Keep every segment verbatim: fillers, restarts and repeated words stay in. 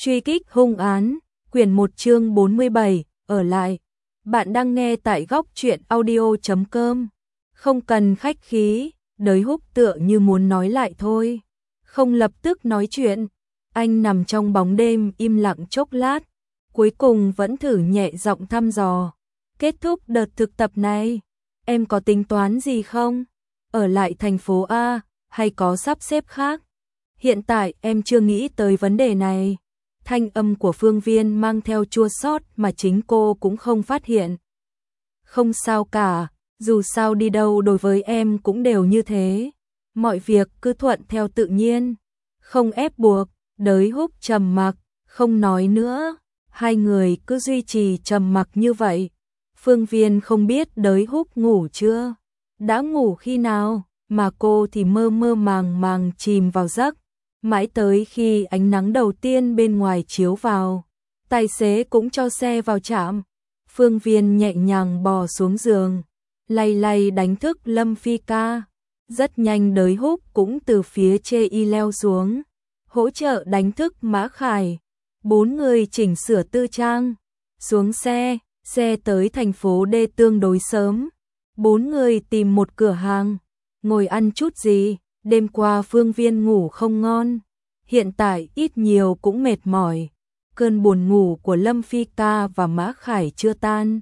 Truy kích hung án, quyển một chương bốn mươi bảy, ở lại. Bạn đang nghe tại góc truyện audio chấm com. Không cần khách khí, Đới Húc tựa như muốn nói lại thôi. Không lập tức nói chuyện. Anh nằm trong bóng đêm im lặng chốc lát. Cuối cùng vẫn thử nhẹ giọng thăm dò. Kết thúc đợt thực tập này, em có tính toán gì không? Ở lại thành phố A, hay có sắp xếp khác? Hiện tại em chưa nghĩ tới vấn đề này. Thanh âm của Phương Viên mang theo chua xót mà chính cô cũng không phát hiện. Không sao cả, dù sao đi đâu đối với em cũng đều như thế. Mọi việc cứ thuận theo tự nhiên, không ép buộc. Đới Húc trầm mặc, không nói nữa. Hai người cứ duy trì trầm mặc như vậy. Phương Viên không biết Đới Húc ngủ chưa, đã ngủ khi nào, mà cô thì mơ mơ màng màng chìm vào giấc. Mãi tới khi ánh nắng đầu tiên bên ngoài chiếu vào, tài xế cũng cho xe vào trạm. Phương Viên nhẹ nhàng bò xuống giường, lay lay đánh thức Lâm Phi ca. Rất nhanh Đới Húc cũng từ phía chê y leo xuống, hỗ trợ đánh thức Mã Khải. Bốn người chỉnh sửa tư trang, xuống xe, xe tới thành phố D tương đối sớm. Bốn người tìm một cửa hàng, ngồi ăn chút gì. Đêm qua Phương Viên ngủ không ngon, hiện tại ít nhiều cũng mệt mỏi. Cơn buồn ngủ của Lâm Phi ca và Mã Khải chưa tan.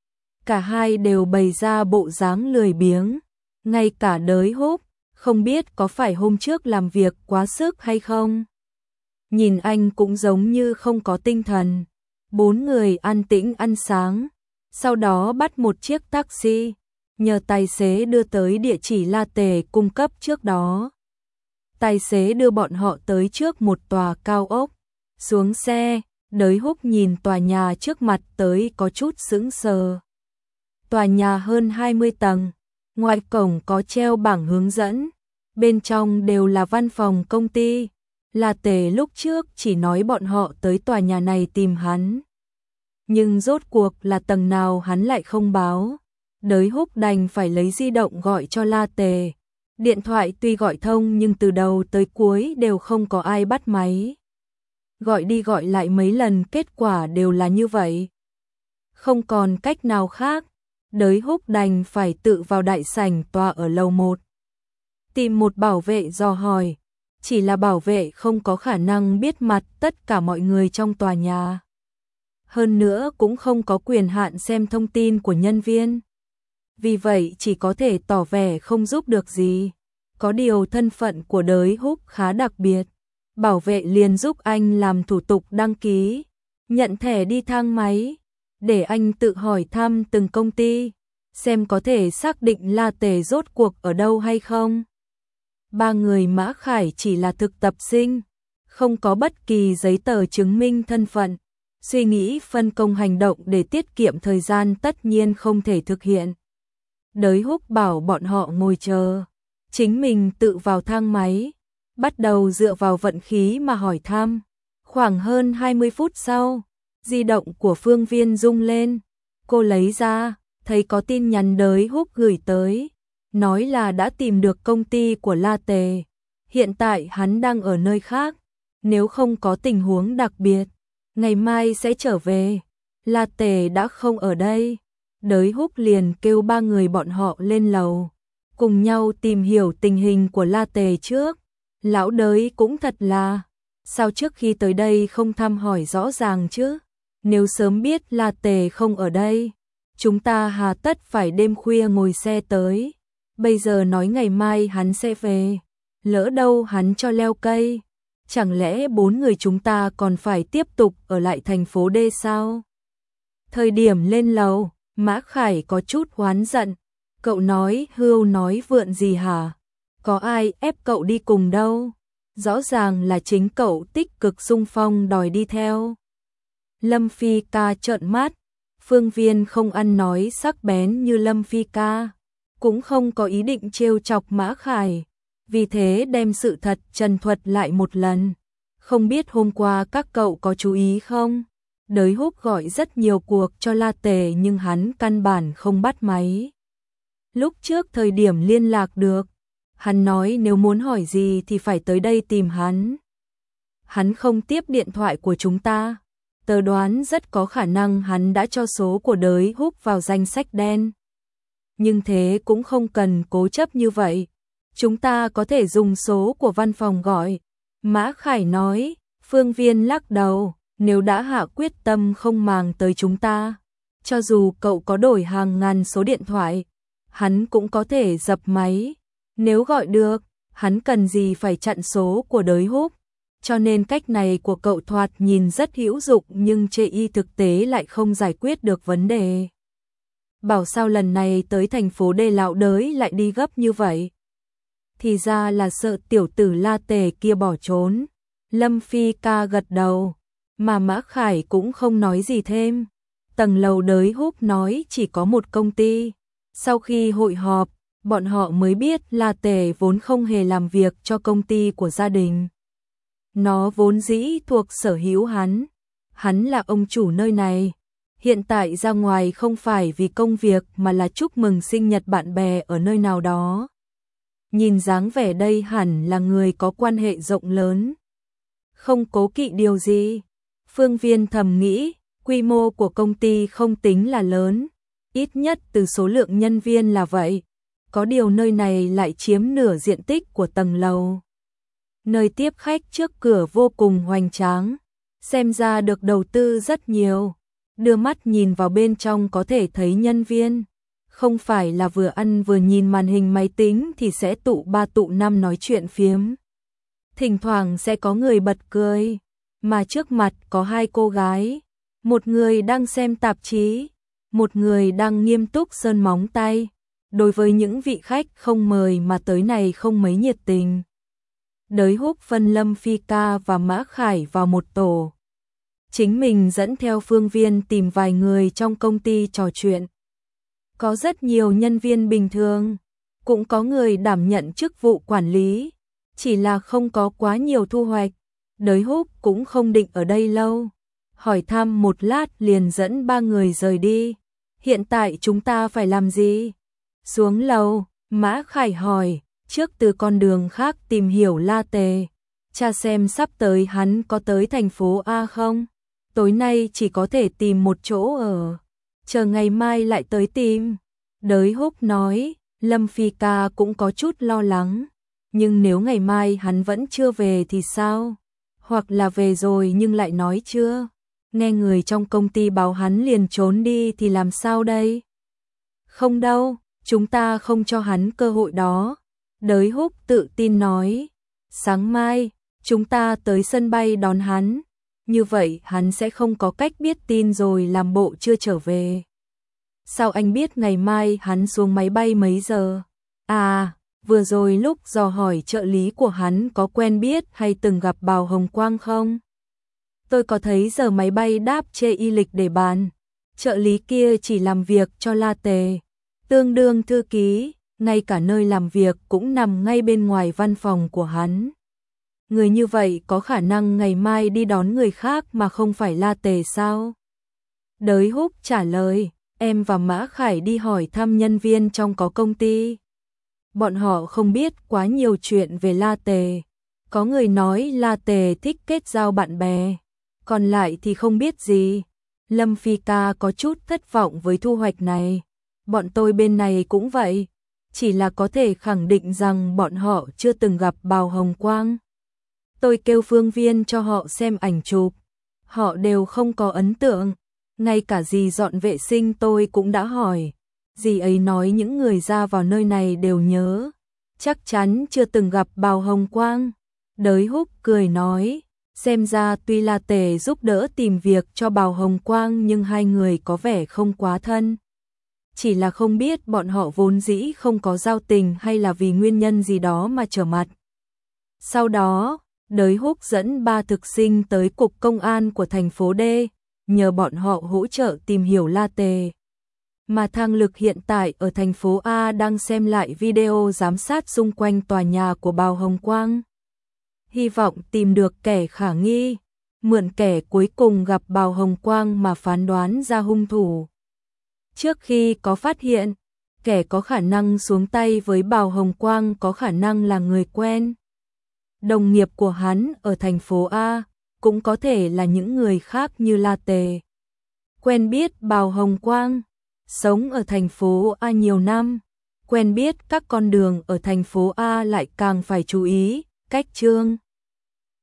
Cả hai đều bày ra bộ dáng lười biếng. Ngay cả Đới Húc, không biết có phải hôm trước làm việc quá sức hay không. Nhìn anh cũng giống như không có tinh thần. Bốn người an tĩnh ăn sáng, sau đó bắt một chiếc taxi, nhờ tài xế đưa tới địa chỉ La Tề cung cấp trước đó. Tài xế đưa bọn họ tới trước một tòa cao ốc. Xuống xe, Đới Húc nhìn tòa nhà trước mặt tới có chút sững sờ. Tòa nhà hơn hai mươi tầng, ngoài cổng có treo bảng hướng dẫn, bên trong đều là văn phòng công ty. La Tề lúc trước chỉ nói bọn họ tới tòa nhà này tìm hắn, nhưng rốt cuộc là tầng nào hắn lại không báo. Đới Húc đành phải lấy di động gọi cho La Tề. Điện thoại tuy gọi thông nhưng từ đầu tới cuối đều không có ai bắt máy. Gọi đi gọi lại mấy lần kết quả đều là như vậy. Không còn cách nào khác, Đới Húc đành phải tự vào đại sảnh tòa ở lầu một. Tìm một bảo vệ dò hỏi, chỉ là bảo vệ không có khả năng biết mặt tất cả mọi người trong tòa nhà. Hơn nữa cũng không có quyền hạn xem thông tin của nhân viên. Vì vậy chỉ có thể tỏ vẻ không giúp được gì. Có điều thân phận của Đới Húc khá đặc biệt. Bảo vệ liền giúp anh làm thủ tục đăng ký, nhận thẻ đi thang máy, để anh tự hỏi thăm từng công ty, xem có thể xác định La Tề rốt cuộc ở đâu hay không. Ba người Mã Khải chỉ là thực tập sinh, không có bất kỳ giấy tờ chứng minh thân phận. Suy nghĩ phân công hành động để tiết kiệm thời gian tất nhiên không thể thực hiện. Đới Húc bảo bọn họ ngồi chờ, chính mình tự vào thang máy, bắt đầu dựa vào vận khí mà hỏi thăm. Khoảng hơn hai mươi phút sau, di động của Phương Viên rung lên. Cô lấy ra, thấy có tin nhắn Đới Húc gửi tới, nói là đã tìm được công ty của La Tề. Hiện tại hắn đang ở nơi khác, nếu không có tình huống đặc biệt, ngày mai sẽ trở về. La Tề đã không ở đây. Đới Húc liền kêu ba người bọn họ lên lầu, cùng nhau tìm hiểu tình hình của La Tề trước. Lão Đới cũng thật là, sao trước khi tới đây không thăm hỏi rõ ràng chứ? Nếu sớm biết La Tề không ở đây, chúng ta hà tất phải đêm khuya ngồi xe tới. Bây giờ nói ngày mai hắn sẽ về, lỡ đâu hắn cho leo cây, chẳng lẽ bốn người chúng ta còn phải tiếp tục ở lại thành phố D sao? Thời điểm lên lầu, Mã Khải có chút oán giận. Cậu nói hưu nói vượn gì hả? Có ai ép cậu đi cùng đâu? Rõ ràng là chính cậu tích cực xung phong đòi đi theo. Lâm Phi ca trợn mắt. Phương Viên không ăn nói sắc bén như Lâm Phi ca, cũng không có ý định trêu chọc Mã Khải, vì thế đem sự thật trần thuật lại một lần. Không biết hôm qua các cậu có chú ý không? Đới Húc gọi rất nhiều cuộc cho La Tề nhưng hắn căn bản không bắt máy. Lúc trước thời điểm liên lạc được, hắn nói nếu muốn hỏi gì thì phải tới đây tìm hắn. hắn không tiếp điện thoại của chúng ta. Tớ đoán rất có khả năng hắn đã cho số của Đới Húc vào danh sách đen. Nhưng thế cũng không cần cố chấp như vậy. Chúng ta có thể dùng số của văn phòng gọi. Mã Khải nói. Phương Viên lắc đầu. Nếu đã hạ quyết tâm không màng tới chúng ta, cho dù cậu có đổi hàng ngàn số điện thoại, hắn cũng có thể dập máy. Nếu gọi được, hắn cần gì phải chặn số của Đới Húc. Cho nên cách này của cậu thoạt nhìn rất hữu dụng nhưng chê y thực tế lại không giải quyết được vấn đề. Bảo sao lần này tới thành phố Đê lão Đới lại đi gấp như vậy. Thì ra là sợ tiểu tử La Tề kia bỏ trốn. Lâm Phi ca gật đầu, mà Mã Khải cũng không nói gì thêm. Tầng lầu Đới Húc nói chỉ có một công ty. Sau khi hội họp, bọn họ mới biết La Tề vốn không hề làm việc cho công ty của gia đình. Nó vốn dĩ thuộc sở hữu hắn. Hắn là ông chủ nơi này. Hiện tại ra ngoài không phải vì công việc mà là chúc mừng sinh nhật bạn bè ở nơi nào đó. Nhìn dáng vẻ đây hẳn là người có quan hệ rộng lớn. Không cố kỵ điều gì. Phương Viên thầm nghĩ, quy mô của công ty không tính là lớn. Ít nhất từ số lượng nhân viên là vậy. Có điều nơi này lại chiếm nửa diện tích của tầng lầu. Nơi tiếp khách trước cửa vô cùng hoành tráng. Xem ra được đầu tư rất nhiều. Đưa mắt nhìn vào bên trong có thể thấy nhân viên. Không phải là vừa ăn vừa nhìn màn hình máy tính thì sẽ tụ ba tụ năm nói chuyện phiếm. Thỉnh thoảng sẽ có người bật cười. Mà trước mặt có hai cô gái. Một người đang xem tạp chí. Một người đang nghiêm túc sơn móng tay. Đối với những vị khách không mời mà tới này không mấy nhiệt tình. Đới Húc phân Lâm Phi ca và Mã Khải vào một tổ. Chính mình dẫn theo Phương Viên tìm vài người trong công ty trò chuyện. Có rất nhiều nhân viên bình thường, cũng có người đảm nhận chức vụ quản lý, chỉ là không có quá nhiều thu hoạch. Đới Húc cũng không định ở đây lâu, hỏi thăm một lát liền dẫn ba người rời đi. Hiện tại chúng ta phải làm gì? Xuống lầu, Mã Khải hỏi, trước từ con đường khác tìm hiểu La Tề, tra xem sắp tới hắn có tới thành phố A không? Tối nay chỉ có thể tìm một chỗ ở, chờ ngày mai lại tới tìm. Đới Húc nói, Lâm Phi ca cũng có chút lo lắng, nhưng nếu ngày mai hắn vẫn chưa về thì sao? Hoặc là về rồi nhưng lại nói chưa? Nghe người trong công ty báo hắn liền trốn đi thì làm sao đây? Không đâu, chúng ta không cho hắn cơ hội đó. Đới Húc tự tin nói, sáng mai, chúng ta tới sân bay đón hắn. Như vậy hắn sẽ không có cách biết tin rồi làm bộ chưa trở về. Sao anh biết ngày mai hắn xuống máy bay mấy giờ? À, vừa rồi lúc dò hỏi trợ lý của hắn có quen biết hay từng gặp Bào Hồng Quang không? Tôi có thấy giờ máy bay đáp chê y lịch để bàn. Trợ lý kia chỉ làm việc cho La Tề, tương đương thư ký, ngay cả nơi làm việc cũng nằm ngay bên ngoài văn phòng của hắn. Người như vậy có khả năng ngày mai đi đón người khác mà không phải La Tề sao? Đới Húc trả lời, em và Mã Khải đi hỏi thăm nhân viên trong có công ty. Bọn họ không biết quá nhiều chuyện về La Tề. Có người nói La Tề thích kết giao bạn bè, còn lại thì không biết gì. Lâm Phi ca có chút thất vọng với thu hoạch này. Bọn tôi bên này cũng vậy, chỉ là có thể khẳng định rằng bọn họ chưa từng gặp Bào Hồng Quang. Tôi kêu Phương Viên cho họ xem ảnh chụp, họ đều không có ấn tượng. Ngay cả dì dọn vệ sinh tôi cũng đã hỏi. Dì ấy nói những người ra vào nơi này đều nhớ, chắc chắn chưa từng gặp Bào Hồng Quang. Đới Húc cười nói, xem ra tuy La Tề giúp đỡ tìm việc cho Bào Hồng Quang nhưng hai người có vẻ không quá thân. Chỉ là không biết bọn họ vốn dĩ không có giao tình hay là vì nguyên nhân gì đó mà trở mặt. Sau đó, Đới Húc dẫn ba thực sinh tới cục công an của thành phố D, nhờ bọn họ hỗ trợ tìm hiểu La Tề. Mà Thang Lực hiện tại ở thành phố A đang xem lại video giám sát xung quanh tòa nhà của Bào Hồng Quang. Hy vọng tìm được kẻ khả nghi, mượn kẻ cuối cùng gặp Bào Hồng Quang mà phán đoán ra hung thủ. Trước khi có phát hiện, kẻ có khả năng xuống tay với Bào Hồng Quang có khả năng là người quen. Đồng nghiệp của hắn ở thành phố A, cũng có thể là những người khác như La Tề. Quen biết Bào Hồng Quang, sống ở thành phố A nhiều năm, quen biết các con đường ở thành phố A lại càng phải chú ý, cách Trương